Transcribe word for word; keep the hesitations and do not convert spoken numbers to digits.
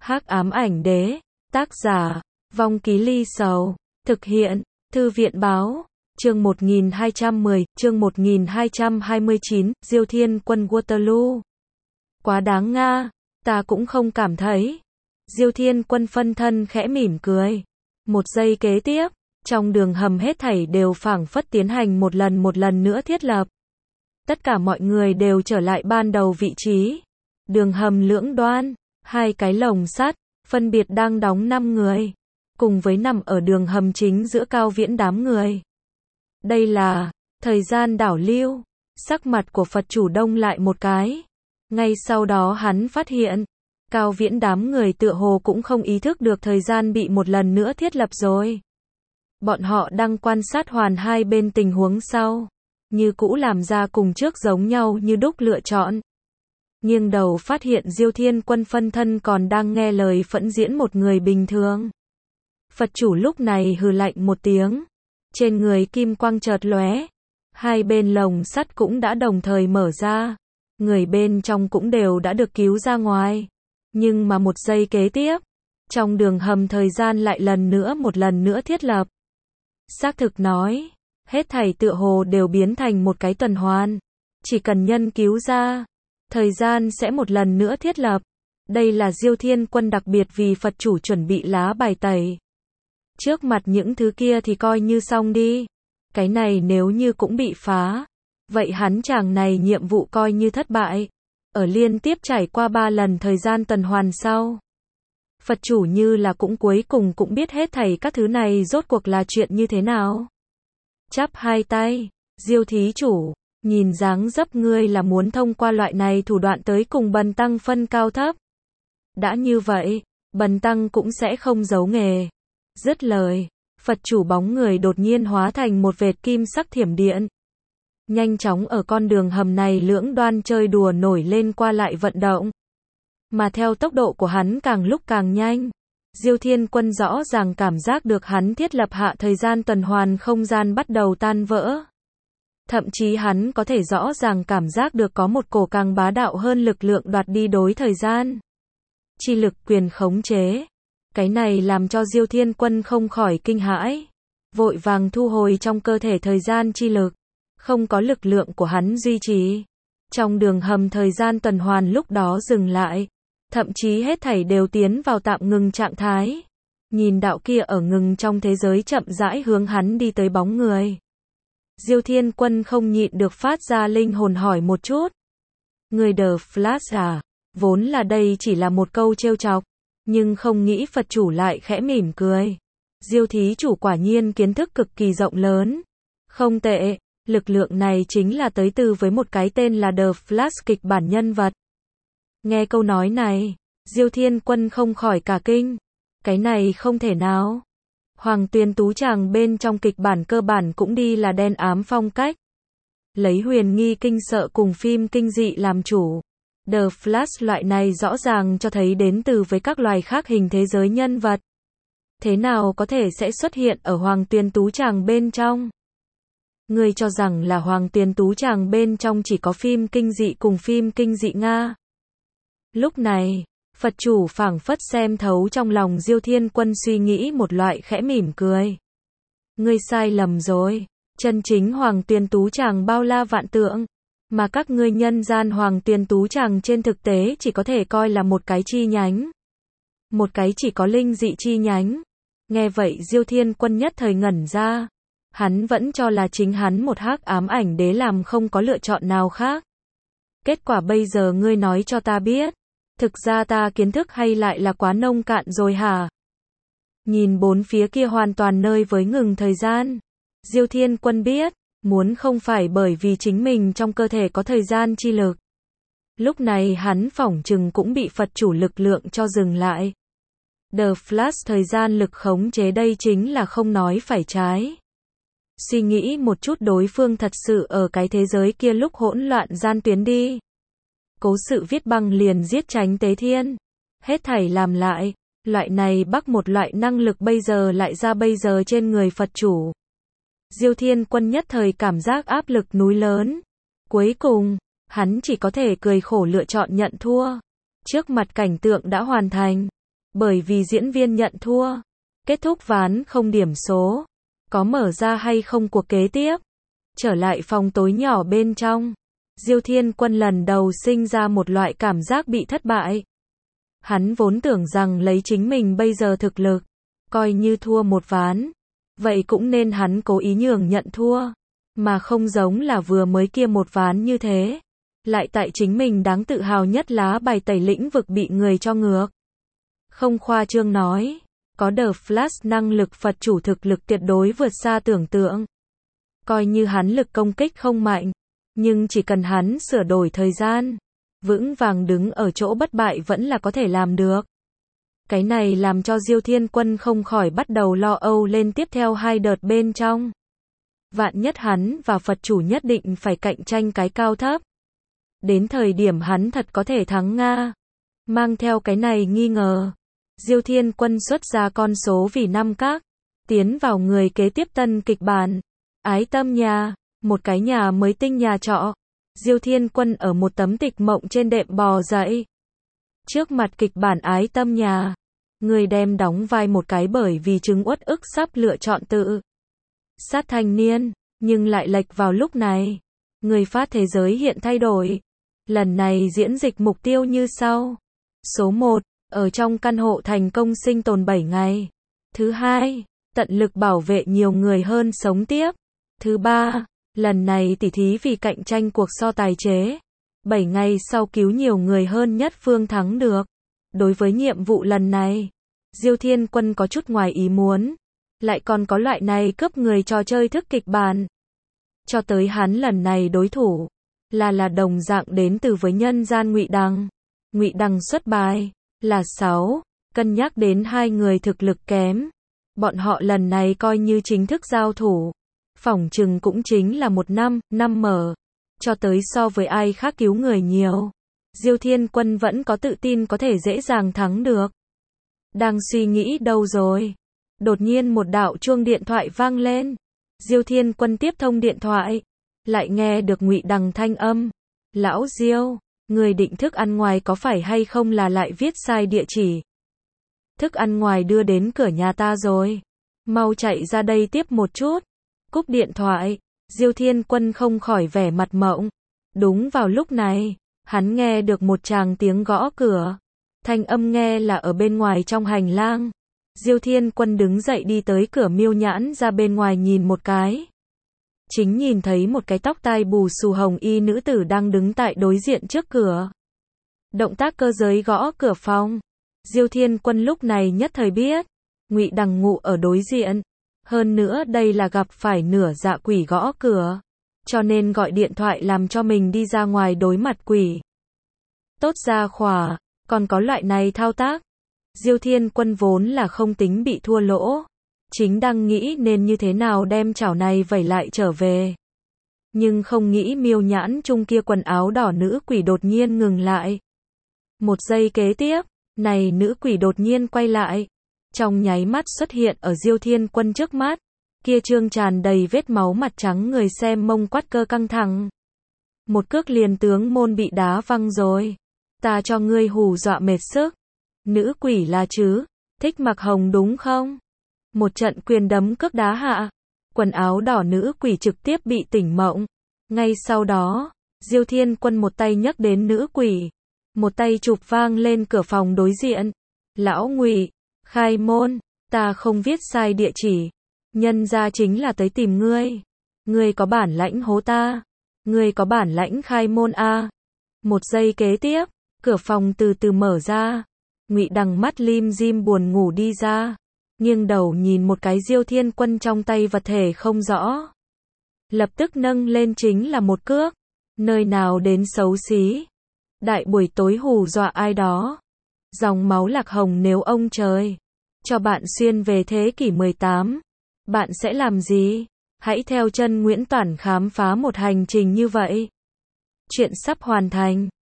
Hắc ám ảnh đế, tác giả, Vong Ký Ly Sầu, thực hiện, Thư viện báo, chương một nghìn hai trăm mười, chương một nghìn hai trăm hai mươi chín, Diêu Thiên Quân Waterloo. Quá đáng nga, ta cũng không cảm thấy. Diêu Thiên Quân phân thân khẽ mỉm cười. Một giây kế tiếp, trong đường hầm hết thảy đều phảng phất tiến hành một lần một lần nữa thiết lập. Tất cả mọi người đều trở lại ban đầu vị trí. Đường hầm lưỡng đoan, hai cái lồng sắt, phân biệt đang đóng năm người, cùng với nằm ở đường hầm chính giữa Cao Viễn đám người. Đây là thời gian đảo lưu. Sắc mặt của Phật chủ đông lại một cái. Ngay sau đó hắn phát hiện, Cao Viễn đám người tựa hồ cũng không ý thức được thời gian bị một lần nữa thiết lập rồi. Bọn họ đang quan sát hoàn hai bên tình huống sau, như cũ làm ra cùng trước giống nhau như đúc lựa chọn. Nghiêng đầu phát hiện Diêu Thiên Quân phân thân còn đang nghe lời phẫn diễn một người bình thường. Phật chủ lúc này hừ lạnh một tiếng. Trên người kim quang chợt lóe. Hai bên lồng sắt cũng đã đồng thời mở ra. Người bên trong cũng đều đã được cứu ra ngoài. Nhưng mà một giây kế tiếp, trong đường hầm thời gian lại lần nữa một lần nữa thiết lập. Xác thực nói, hết thảy tựa hồ đều biến thành một cái tuần hoàn. Chỉ cần nhân cứu ra, thời gian sẽ một lần nữa thiết lập. Đây là Diêu Thiên Quân đặc biệt vì Phật chủ chuẩn bị lá bài tẩy. Trước mặt những thứ kia thì coi như xong đi. Cái này nếu như cũng bị phá, vậy hắn chàng này nhiệm vụ coi như thất bại. Ở liên tiếp trải qua ba lần thời gian tuần hoàn sau, Phật chủ như là cũng cuối cùng cũng biết hết thảy các thứ này rốt cuộc là chuyện như thế nào. Chắp hai tay, Diêu thí chủ, nhìn dáng dấp ngươi là muốn thông qua loại này thủ đoạn tới cùng Bần tăng phân cao thấp. Đã như vậy, Bần tăng cũng sẽ không giấu nghề. Dứt lời, Phật chủ bóng người đột nhiên hóa thành một vệt kim sắc thiểm điện. Nhanh chóng ở con đường hầm này lưỡng đoan chơi đùa nổi lên qua lại vận động. Mà theo tốc độ của hắn càng lúc càng nhanh, Diêu Thiên Quân rõ ràng cảm giác được hắn thiết lập hạ thời gian tuần hoàn không gian bắt đầu tan vỡ. Thậm chí hắn có thể rõ ràng cảm giác được có một cổ càng bá đạo hơn lực lượng đoạt đi đối thời gian. Chi lực quyền khống chế. Cái này làm cho Diêu Thiên Quân không khỏi kinh hãi. Vội vàng thu hồi trong cơ thể thời gian chi lực. Không có lực lượng của hắn duy trì. Trong đường hầm thời gian tuần hoàn lúc đó dừng lại. Thậm chí hết thảy đều tiến vào tạm ngừng trạng thái. Nhìn đạo kia ở ngừng trong thế giới chậm rãi hướng hắn đi tới bóng người. Diêu Thiên Quân không nhịn được phát ra linh hồn hỏi một chút. Người The Flash à? Vốn là đây chỉ là một câu trêu chọc. Nhưng không nghĩ Phật chủ lại khẽ mỉm cười. Diêu thí chủ quả nhiên kiến thức cực kỳ rộng lớn. Không tệ, lực lượng này chính là tới từ với một cái tên là The Flash kịch bản nhân vật. Nghe câu nói này, Diêu Thiên Quân không khỏi cả kinh. Cái này không thể nào. Hoàng Tuyền Tú chàng bên trong kịch bản cơ bản cũng đi là đen ám phong cách. Lấy huyền nghi kinh sợ cùng phim kinh dị làm chủ. The Flash loại này rõ ràng cho thấy đến từ với các loài khác hình thế giới nhân vật. Thế nào có thể sẽ xuất hiện ở Hoàng Tuyền Tú chàng bên trong? Ngươi cho rằng là Hoàng Tuyền Tú chàng bên trong chỉ có phim kinh dị cùng phim kinh dị Nga. Lúc này, Phật chủ phảng phất xem thấu trong lòng Diêu Thiên Quân suy nghĩ một loại khẽ mỉm cười. Ngươi sai lầm rồi, chân chính Hoàng Tuyền Tú chàng bao la vạn tượng, mà các ngươi nhân gian Hoàng Tuyền Tú chàng trên thực tế chỉ có thể coi là một cái chi nhánh. Một cái chỉ có linh dị chi nhánh. Nghe vậy Diêu Thiên Quân nhất thời ngẩn ra. Hắn vẫn cho là chính hắn một hắc ám ảnh đế làm không có lựa chọn nào khác. Kết quả bây giờ ngươi nói cho ta biết. Thực ra ta kiến thức hay lại là quá nông cạn rồi hả? Nhìn bốn phía kia hoàn toàn nơi với ngừng thời gian. Diêu Thiên Quân biết, muốn không phải bởi vì chính mình trong cơ thể có thời gian chi lực. Lúc này hắn phỏng chừng cũng bị Phật chủ lực lượng cho dừng lại. The Flash thời gian lực khống chế đây chính là không nói phải trái. Suy nghĩ một chút đối phương thật sự ở cái thế giới kia lúc hỗn loạn gian tuyến đi. Cố sự viết băng liền giết tránh tế thiên. Hết thảy làm lại, loại này bắc một loại năng lực bây giờ lại ra bây giờ trên người Phật chủ. Diêu Thiên Quân nhất thời cảm giác áp lực núi lớn. Cuối cùng, hắn chỉ có thể cười khổ lựa chọn nhận thua. Trước mặt cảnh tượng đã hoàn thành. Bởi vì diễn viên nhận thua. Kết thúc ván không điểm số. Có mở ra hay không cuộc kế tiếp? Trở lại phòng tối nhỏ bên trong. Diêu Thiên Quân lần đầu sinh ra một loại cảm giác bị thất bại. Hắn vốn tưởng rằng lấy chính mình bây giờ thực lực, coi như thua một ván, vậy cũng nên hắn cố ý nhường nhận thua, mà không giống là vừa mới kia một ván như thế. Lại tại chính mình đáng tự hào nhất lá bài tẩy lĩnh vực bị người cho ngược. Không khoa trương nói, có The Flash năng lực Phật chủ thực lực tuyệt đối vượt xa tưởng tượng. Coi như hắn lực công kích không mạnh, nhưng chỉ cần hắn sửa đổi thời gian, vững vàng đứng ở chỗ bất bại vẫn là có thể làm được. Cái này làm cho Diêu Thiên Quân không khỏi bắt đầu lo âu lên tiếp theo hai đợt bên trong. Vạn nhất hắn và Phật chủ nhất định phải cạnh tranh cái cao thấp. Đến thời điểm hắn thật có thể thắng Nga. Mang theo cái này nghi ngờ, Diêu Thiên Quân xuất ra con số vì năm các, tiến vào người kế tiếp tân kịch bản. Ái Tâm Nhà, một cái nhà mới tinh nhà trọ. Diêu Thiên Quân ở một tấm tịch mộng trên đệm bò dậy. Trước mặt kịch bản Ái Tâm Nhà, người đem đóng vai một cái bởi vì chứng uất ức sắp lựa chọn tự sát thanh niên, nhưng lại lệch vào lúc này. Người phát thế giới hiện thay đổi. Lần này diễn dịch mục tiêu như sau. Số một, ở trong căn hộ thành công sinh tồn bảy ngày. Thứ hai, tận lực bảo vệ nhiều người hơn sống tiếp. Thứ ba, lần này tỉ thí vì cạnh tranh cuộc so tài chế. bảy ngày sau cứu nhiều người hơn nhất phương thắng được. Đối với nhiệm vụ lần này, Diêu Thiên Quân có chút ngoài ý muốn. Lại còn có loại này cướp người trò chơi thức kịch bản. Cho tới hắn lần này đối thủ là là đồng dạng đến từ với nhân gian Ngụy Đằng. Ngụy Đằng xuất bài là sáu, cân nhắc đến hai người thực lực kém, bọn họ lần này coi như chính thức giao thủ, phỏng chừng cũng chính là một năm, năm mở, cho tới so với ai khác cứu người nhiều. Diêu Thiên Quân vẫn có tự tin có thể dễ dàng thắng được. Đang suy nghĩ đâu rồi? Đột nhiên một đạo chuông điện thoại vang lên. Diêu Thiên Quân tiếp thông điện thoại, lại nghe được Ngụy Đằng thanh âm. Lão Diêu, người định thức ăn ngoài có phải hay không là lại viết sai địa chỉ? Thức ăn ngoài đưa đến cửa nhà ta rồi. Mau chạy ra đây tiếp một chút. Cúp điện thoại, Diêu Thiên Quân không khỏi vẻ mặt mộng. Đúng vào lúc này, hắn nghe được một tràng tiếng gõ cửa. Thanh âm nghe là ở bên ngoài trong hành lang. Diêu Thiên Quân đứng dậy đi tới cửa miêu nhãn ra bên ngoài nhìn một cái. Chính nhìn thấy một cái tóc tai bù xù hồng y nữ tử đang đứng tại đối diện trước cửa. Động tác cơ giới gõ cửa phòng. Diêu Thiên Quân lúc này nhất thời biết, Ngụy Đằng ngụ ở đối diện. Hơn nữa đây là gặp phải nửa dạ quỷ gõ cửa. Cho nên gọi điện thoại làm cho mình đi ra ngoài đối mặt quỷ. Tốt ra khỏa, còn có loại này thao tác. Diêu Thiên Quân vốn là không tính bị thua lỗ. Chính đang nghĩ nên như thế nào đem chảo này vẩy lại trở về. Nhưng không nghĩ miêu nhãn chung kia quần áo đỏ nữ quỷ đột nhiên ngừng lại. Một giây kế tiếp, này nữ quỷ đột nhiên quay lại. Trong nháy mắt xuất hiện ở Diêu Thiên Quân trước mắt. Kia trương tràn đầy vết máu mặt trắng người xem mông quắt cơ căng thẳng. Một cước liền tướng môn bị đá văng rồi. Ta cho ngươi hù dọa mệt sức. Nữ quỷ là chứ, thích mặc hồng đúng không? Một trận quyền đấm cước đá hạ. Quần áo đỏ nữ quỷ trực tiếp bị tỉnh mộng. Ngay sau đó, Diêu Thiên Quân một tay nhấc đến nữ quỷ. Một tay chụp vang lên cửa phòng đối diện. Lão Ngụy, khai môn, ta không viết sai địa chỉ. Nhân ra chính là tới tìm ngươi. Ngươi có bản lãnh hố ta. Ngươi có bản lãnh khai môn a. Một giây kế tiếp, cửa phòng từ từ mở ra. Ngụy Đằng mắt lim dim buồn ngủ đi ra. Nghiêng đầu nhìn một cái Diêu Thiên Quân trong tay vật thể không rõ. Lập tức nâng lên chính là một cước. Nơi nào đến xấu xí. Đại buổi tối hù dọa ai đó. Dòng máu lạc hồng nếu ông trời cho bạn xuyên về thế kỷ mười tám. Bạn sẽ làm gì? Hãy theo chân Nguyễn Toản khám phá một hành trình như vậy. Chuyện sắp hoàn thành.